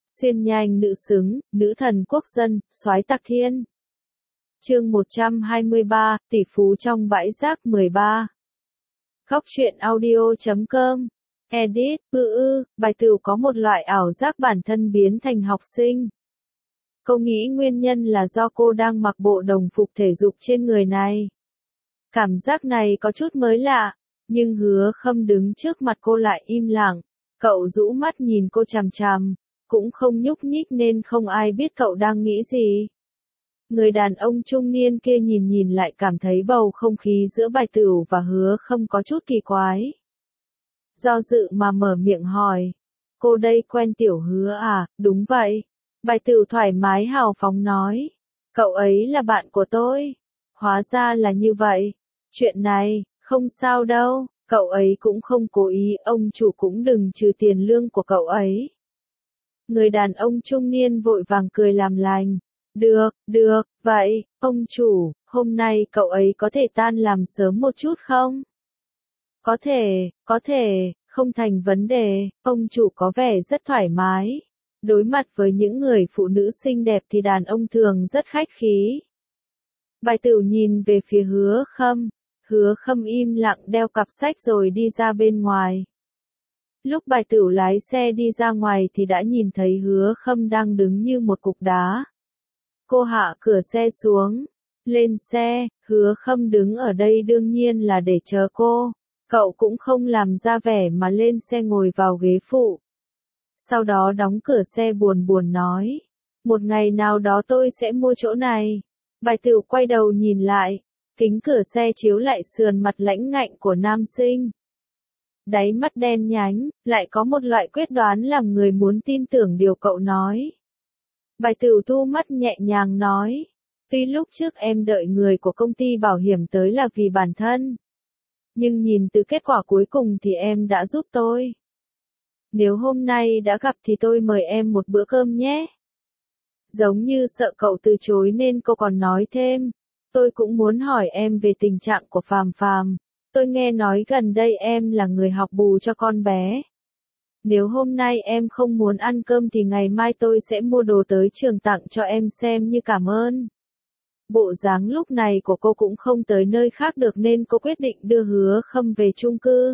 Xuyên nhanh nữ xứng, nữ thần quốc dân, soái tạc thiên. Chương 123, tỷ phú trong bãi rác 13. Góc truyện audio.com. Edit, bài tửu có một loại ảo giác bản thân biến thành học sinh. Cô nghĩ nguyên nhân là do cô đang mặc bộ đồng phục thể dục trên người này. Cảm giác này có chút mới lạ, nhưng Hứa Khâm đứng trước mặt cô lại im lặng. Cậu rũ mắt nhìn cô chằm chằm, cũng không nhúc nhích nên không ai biết cậu đang nghĩ gì. Người đàn ông trung niên kia nhìn lại cảm thấy bầu không khí giữa bài tửu và Hứa Khâm có chút kỳ quái. Do dự mà mở miệng hỏi. Cô đây quen tiểu Hứa à? Đúng vậy. Bài tửu thoải mái hào phóng nói. Cậu ấy là bạn của tôi. Hóa ra là như vậy. Chuyện này, không sao đâu, cậu ấy cũng không cố ý, ông chủ cũng đừng trừ tiền lương của cậu ấy. Người đàn ông trung niên vội vàng cười làm lành. Được, vậy, ông chủ, hôm nay cậu ấy có thể tan làm sớm một chút không? Có thể, không thành vấn đề, ông chủ có vẻ rất thoải mái. Đối mặt với những người phụ nữ xinh đẹp thì đàn ông thường rất khách khí. Bài tửu nhìn về phía Hứa Khâm. Hứa Khâm im lặng đeo cặp sách rồi đi ra bên ngoài. Lúc bài tửu lái xe đi ra ngoài thì đã nhìn thấy Hứa Khâm đang đứng như một cục đá. Cô hạ cửa xe xuống. Lên xe, Hứa Khâm đứng ở đây đương nhiên là để chờ cô. Cậu cũng không làm ra vẻ mà lên xe ngồi vào ghế phụ. Sau đó đóng cửa xe buồn nói. Một ngày nào đó tôi sẽ mua chỗ này. Bài tửu quay đầu nhìn lại. Kính cửa xe chiếu lại sườn mặt lãnh ngạnh của nam sinh. Đáy mắt đen nhánh, lại có một loại quyết đoán làm người muốn tin tưởng điều cậu nói. Bài tửu thu mắt nhẹ nhàng nói. Tuy lúc trước em đợi người của công ty bảo hiểm tới là vì bản thân. Nhưng nhìn từ kết quả cuối cùng thì em đã giúp tôi. Nếu hôm nay đã gặp thì tôi mời em một bữa cơm nhé. Giống như sợ cậu từ chối nên cô còn nói thêm. Tôi cũng muốn hỏi em về tình trạng của Phàm Phàm. Tôi nghe nói gần đây em là người học bù cho con bé. Nếu hôm nay em không muốn ăn cơm thì ngày mai tôi sẽ mua đồ tới trường tặng cho em xem như cảm ơn. Bộ dáng lúc này của cô cũng không tới nơi khác được nên cô quyết định đưa Hứa Khâm về chung cư.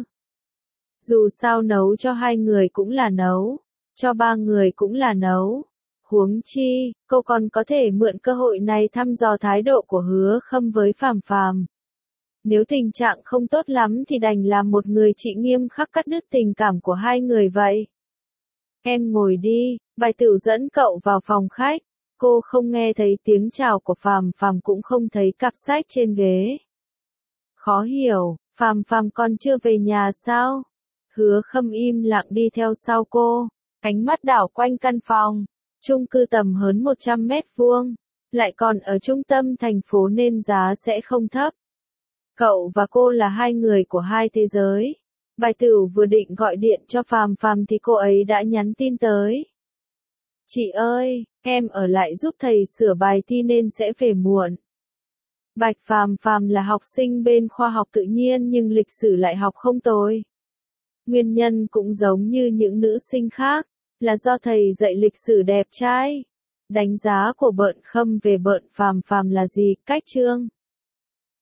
Dù sao nấu cho 2 người cũng là nấu, cho 3 người cũng là nấu. Huống chi, cô còn có thể mượn cơ hội này thăm dò thái độ của Hứa Khâm với Phàm Phàm. Nếu tình trạng không tốt lắm thì đành làm một người chị nghiêm khắc cắt đứt tình cảm của 2 người vậy. Em ngồi đi, bài tửu dẫn cậu vào phòng khách. Cô không nghe thấy tiếng chào của Phàm Phàm cũng không thấy cặp sách trên ghế. Khó hiểu, Phàm Phàm còn chưa về nhà sao? Hứa Khâm im lặng đi theo sau cô, ánh mắt đảo quanh căn phòng. Chung cư tầm hơn 100 mét vuông, lại còn ở trung tâm thành phố nên giá sẽ không thấp. Cậu và cô là 2 người của 2 thế giới. Bài tửu vừa định gọi điện cho Phàm Phàm thì cô ấy đã nhắn tin tới. Chị ơi, em ở lại giúp thầy sửa bài thi nên sẽ về muộn. Bạch Phàm Phàm là học sinh bên khoa học tự nhiên nhưng lịch sử lại học không tồi. Nguyên nhân cũng giống như những nữ sinh khác, là do thầy dạy lịch sử đẹp trai. Đánh giá của Bợn Khâm về Bợn Phàm Phàm là gì? Cách chương.